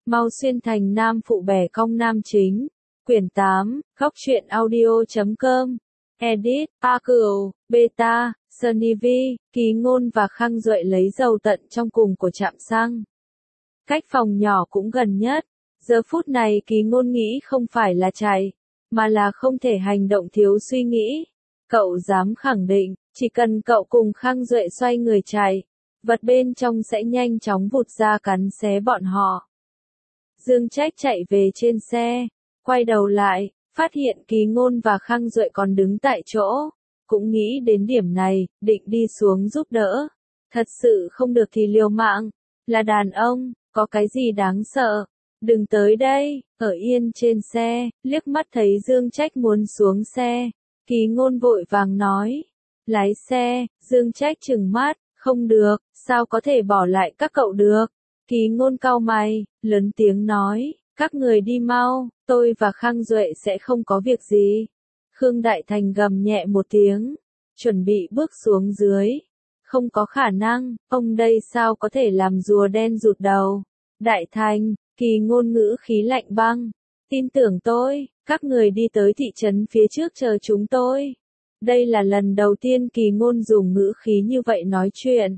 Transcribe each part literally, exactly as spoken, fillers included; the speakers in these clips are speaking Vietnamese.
Mau xuyên thành nam phụ bẻ cong nam chính. Quyển tám, góc truyện audio chấm com. Edit, A Cửu, Beta, Sunny V, Ký Ngôn và Khang Duệ lấy dầu tận trong cùng của trạm xăng. Cách phòng nhỏ cũng gần nhất. Giờ phút này Ký Ngôn nghĩ không phải là chạy, mà là không thể hành động thiếu suy nghĩ. Cậu dám khẳng định, chỉ cần cậu cùng Khang Duệ xoay người chạy, vật bên trong sẽ nhanh chóng vụt ra cắn xé bọn họ. Dương Trách chạy về trên xe, quay đầu lại, phát hiện Ký Ngôn và Khang Duệ còn đứng tại chỗ, cũng nghĩ đến điểm này, định đi xuống giúp đỡ. Thật sự không được thì liều mạng, là đàn ông, có cái gì đáng sợ, đừng tới đây. Ở yên trên xe, liếc mắt thấy Dương Trách muốn xuống xe, Ký Ngôn vội vàng nói, lái xe. Dương Trách trừng mắt, không được, sao có thể bỏ lại các cậu được. Ký Ngôn cau mày, lớn tiếng nói, các người đi mau, tôi và Khang Duệ sẽ không có việc gì. Khương Đại Thành gầm nhẹ một tiếng, chuẩn bị bước xuống dưới. Không có khả năng, ông đây sao có thể làm rùa đen rụt đầu. Đại Thành, Ký Ngôn ngữ khí lạnh băng, tin tưởng tôi, các người đi tới thị trấn phía trước chờ chúng tôi. Đây là lần đầu tiên Ký Ngôn dùng ngữ khí như vậy nói chuyện.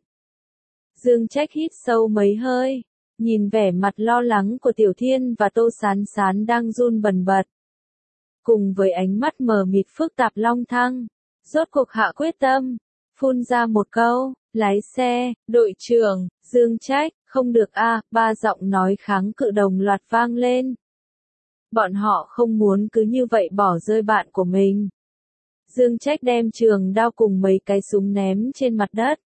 Dương Trách hít sâu mấy hơi, nhìn vẻ mặt lo lắng của Tiểu Thiên và Tô Sán Sán đang run bần bật. Cùng với ánh mắt mờ mịt phức tạp Long Thăng, rốt cuộc hạ quyết tâm, phun ra một câu, lái xe. Đội trưởng, Dương Trách, không được a, à, ba giọng nói kháng cự đồng loạt vang lên. Bọn họ không muốn cứ như vậy bỏ rơi bạn của mình. Dương Trách đem trường đao cùng mấy cái súng ném trên mặt đất.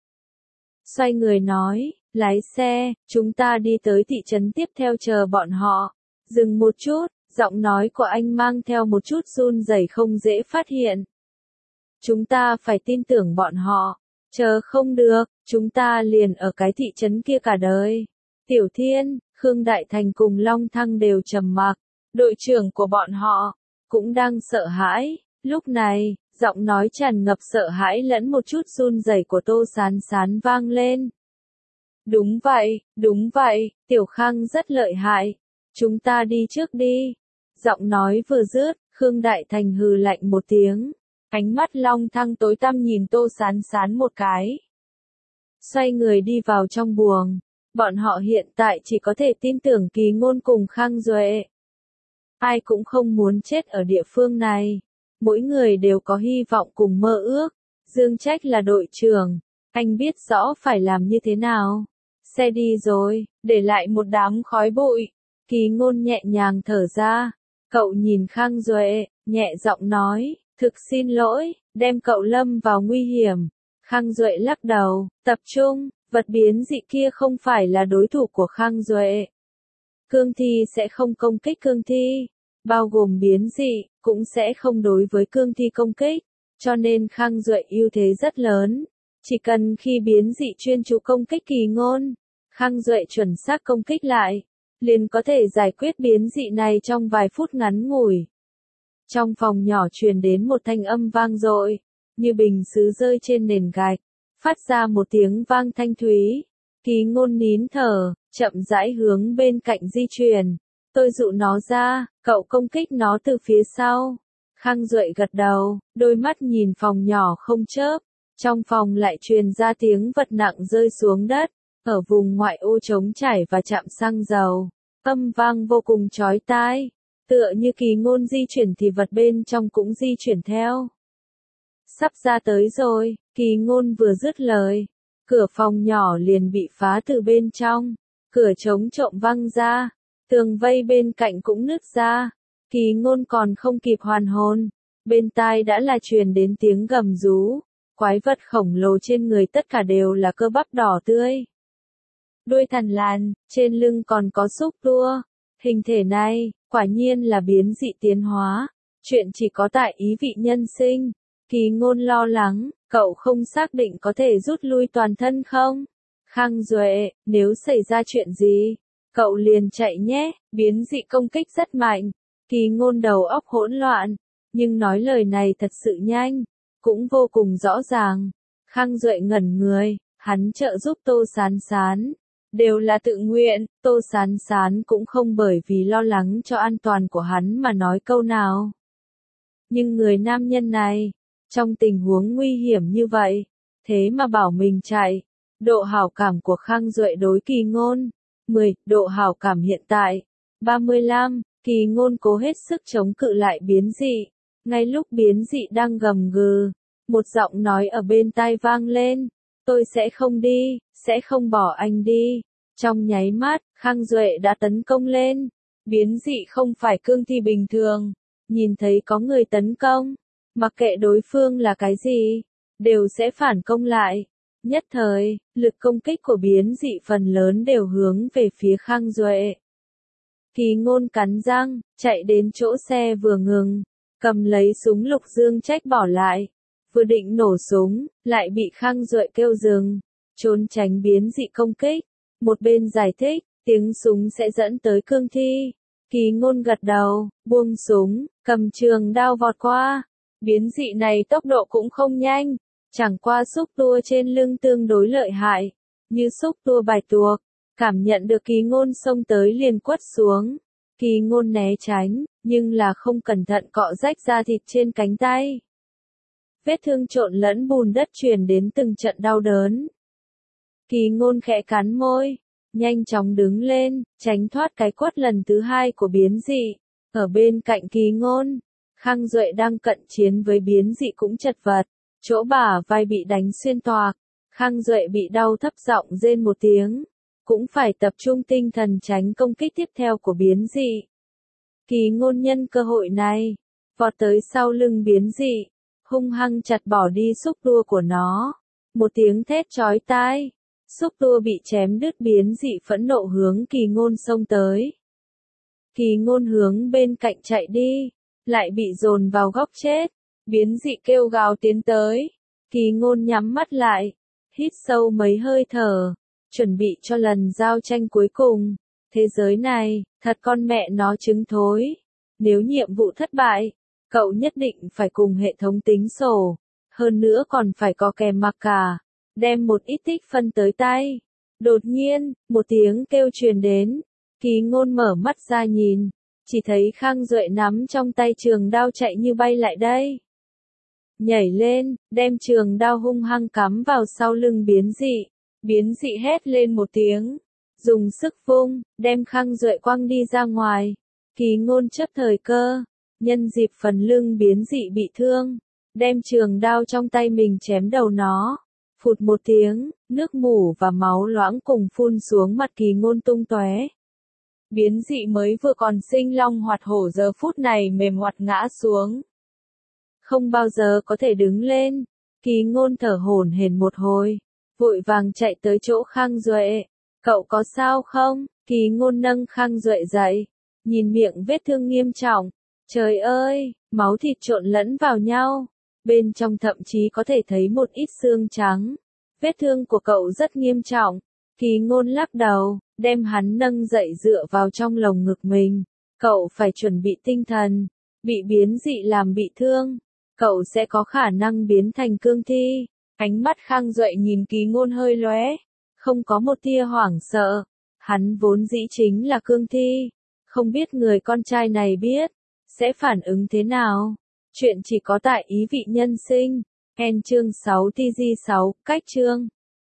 Xoay người nói, lái xe, chúng ta đi tới thị trấn tiếp theo chờ bọn họ. Dừng một chút, giọng nói của anh mang theo một chút run rẩy không dễ phát hiện. Chúng ta phải tin tưởng bọn họ, chờ không được, chúng ta liền ở cái thị trấn kia cả đời. Tiểu Thiên, Khương Đại Thành cùng Long Thăng đều trầm mặc, đội trưởng của bọn họ cũng đang sợ hãi. Lúc này, giọng nói tràn ngập sợ hãi lẫn một chút run rẩy của Tô Sán Sán vang lên. Đúng vậy, đúng vậy, Tiểu Khang rất lợi hại. Chúng ta đi trước đi. Giọng nói vừa dứt, Khương Đại Thành hừ lạnh một tiếng. Ánh mắt Long Thăng tối tăm nhìn Tô Sán Sán một cái. Xoay người đi vào trong buồng. Bọn họ hiện tại chỉ có thể tin tưởng Ký Ngôn cùng Khang Duệ. Ai cũng không muốn chết ở địa phương này. Mỗi người đều có hy vọng cùng mơ ước. Dương Trách là đội trưởng, anh biết rõ phải làm như thế nào. Xe đi rồi, để lại một đám khói bụi. Ký Ngôn nhẹ nhàng thở ra. Cậu nhìn Khang Duệ, nhẹ giọng nói, thực xin lỗi, đem cậu lâm vào nguy hiểm. Khang Duệ lắc đầu, tập trung, vật biến dị kia không phải là đối thủ của Khang Duệ. Cương thi sẽ không công kích cương thi, bao gồm biến dị, cũng sẽ không đối với cương thi công kích, cho nên Khang Duệ ưu thế rất lớn. Chỉ cần khi biến dị chuyên chú công kích Ký Ngôn, Khang Duệ chuẩn xác công kích lại, liền có thể giải quyết biến dị này trong vài phút ngắn ngủi. Trong phòng nhỏ truyền đến một thanh âm vang dội, như bình sứ rơi trên nền gạch, phát ra một tiếng vang thanh thúy. Ký Ngôn nín thở, chậm rãi hướng bên cạnh di chuyển. Tôi dụ nó ra, cậu công kích nó từ phía sau. Khang Duệ gật đầu, đôi mắt nhìn phòng nhỏ không chớp. Trong phòng lại truyền ra tiếng vật nặng rơi xuống đất. Ở vùng ngoại ô trống trải và trạm xăng dầu, âm vang vô cùng chói tai. Tựa như Ký Ngôn di chuyển thì vật bên trong cũng di chuyển theo. Sắp ra tới rồi, Ký Ngôn vừa dứt lời. Cửa phòng nhỏ liền bị phá từ bên trong. Cửa chống trộm văng ra. Tường vây bên cạnh cũng nứt ra. Ký Ngôn còn không kịp hoàn hồn. Bên tai đã là truyền đến tiếng gầm rú. Quái vật khổng lồ trên người tất cả đều là cơ bắp đỏ tươi. Đuôi thằn lằn, trên lưng còn có xúc tua. Hình thể này, quả nhiên là biến dị tiến hóa. Chuyện chỉ có tại ý vị nhân sinh. Ký Ngôn lo lắng, cậu không xác định có thể rút lui toàn thân không? Khang Duệ, nếu xảy ra chuyện gì, cậu liền chạy nhé, biến dị công kích rất mạnh. Ký Ngôn đầu óc hỗn loạn, nhưng nói lời này thật sự nhanh, cũng vô cùng rõ ràng. Khang Duệ ngẩn người, hắn trợ giúp Tô Sán Sán. đều là tự nguyện, Tô Sán Sán cũng không bởi vì lo lắng cho an toàn của hắn mà nói câu nào. Nhưng người nam nhân này, trong tình huống nguy hiểm như vậy, thế mà bảo mình chạy. Độ hảo cảm của Khang Duệ đối Kỳ Ngôn, mười, độ hảo cảm hiện tại, ba mươi lăm, Kỳ Ngôn cố hết sức chống cự lại biến dị. Ngay lúc biến dị đang gầm gừ, một giọng nói ở bên tai vang lên, tôi sẽ không đi, sẽ không bỏ anh đi. Trong nháy mắt, Khang Duệ đã tấn công lên. Biến dị không phải cương thi bình thường, nhìn thấy có người tấn công, mặc kệ đối phương là cái gì, đều sẽ phản công lại. Nhất thời, lực công kích của biến dị phần lớn đều hướng về phía Khang Duệ. Kỳ Ngôn cắn răng, chạy đến chỗ xe vừa ngừng, cầm lấy súng lục dương trách bỏ lại, vừa định nổ súng, lại bị Khang Duệ kêu dừng, trốn tránh biến dị công kích. Một bên giải thích, tiếng súng sẽ dẫn tới cương thi. Kỳ Ngôn gật đầu, buông súng, cầm trường đao vọt qua. Biến dị này tốc độ cũng không nhanh, chẳng qua xúc tua trên lưng tương đối lợi hại, như xúc tua bạch tuộc. Cảm nhận được Kỳ Ngôn xông tới liền quất xuống. Kỳ Ngôn né tránh, nhưng là không cẩn thận cọ rách da thịt trên cánh tay. Vết thương trộn lẫn bùn đất truyền đến từng trận đau đớn. Kỳ Ngôn khẽ cắn môi, nhanh chóng đứng lên, tránh thoát cái quất lần thứ hai của biến dị. Ở bên cạnh Kỳ Ngôn, Khang Duệ đang cận chiến với biến dị cũng chật vật, chỗ bả vai bị đánh xuyên toạc. Khang Duệ bị đau thấp giọng rên một tiếng, cũng phải tập trung tinh thần tránh công kích tiếp theo của biến dị. Kỳ Ngôn nhân cơ hội này, vọt tới sau lưng biến dị, hung hăng chặt bỏ đi xúc tua của nó. Một tiếng thét chói tai, xúc tua bị chém đứt, biến dị phẫn nộ hướng Kỳ Ngôn xông tới. Kỳ Ngôn hướng bên cạnh chạy đi, lại bị dồn vào góc chết. Biến dị kêu gào tiến tới. Kỳ Ngôn nhắm mắt lại, hít sâu mấy hơi thở, chuẩn bị cho lần giao tranh cuối cùng. Thế giới này, thật con mẹ nó trứng thối. Nếu nhiệm vụ thất bại, cậu nhất định phải cùng hệ thống tính sổ. Hơn nữa còn phải có kèm mặc cả, đem một ít tích phân tới tay. Đột nhiên, một tiếng kêu truyền đến. Kỳ Ngôn mở mắt ra nhìn, chỉ thấy Khang Duệ nắm trong tay trường đao chạy như bay lại đây. Nhảy lên, đem trường đao hung hăng cắm vào sau lưng biến dị. Biến dị hét lên một tiếng, dùng sức vung, đem Khang Duệ quăng đi ra ngoài. Kỳ Ngôn chấp thời cơ, nhân dịp phần lưng biến dị bị thương, đem trường đao trong tay mình chém đầu nó. Phụt một tiếng, nước mủ và máu loãng cùng phun xuống mặt Kỳ Ngôn tung tóe. Biến dị mới vừa còn sinh long hoạt hổ giờ phút này mềm oặt ngã xuống. Không bao giờ có thể đứng lên. Kỳ Ngôn thở hổn hển một hồi, vội vàng chạy tới chỗ Khang Duệ. Cậu có sao không? Kỳ Ngôn nâng Khang Duệ dậy, nhìn miệng vết thương nghiêm trọng. Trời ơi, máu thịt trộn lẫn vào nhau, bên trong thậm chí có thể thấy một ít xương trắng. Vết thương của cậu rất nghiêm trọng. Kỳ Ngôn lắc đầu, đem hắn nâng dậy dựa vào trong lồng ngực mình. Cậu phải chuẩn bị tinh thần, bị biến dị làm bị thương, cậu sẽ có khả năng biến thành cương thi. Ánh mắt Khang Duệ nhìn Kỳ Ngôn hơi lóe, không có một tia hoảng sợ. Hắn vốn dĩ chính là cương thi, không biết người con trai này biết sẽ phản ứng thế nào. Chuyện chỉ có tại Ý Vị Nhân Sinh. End chương sáu T G sáu, cách chương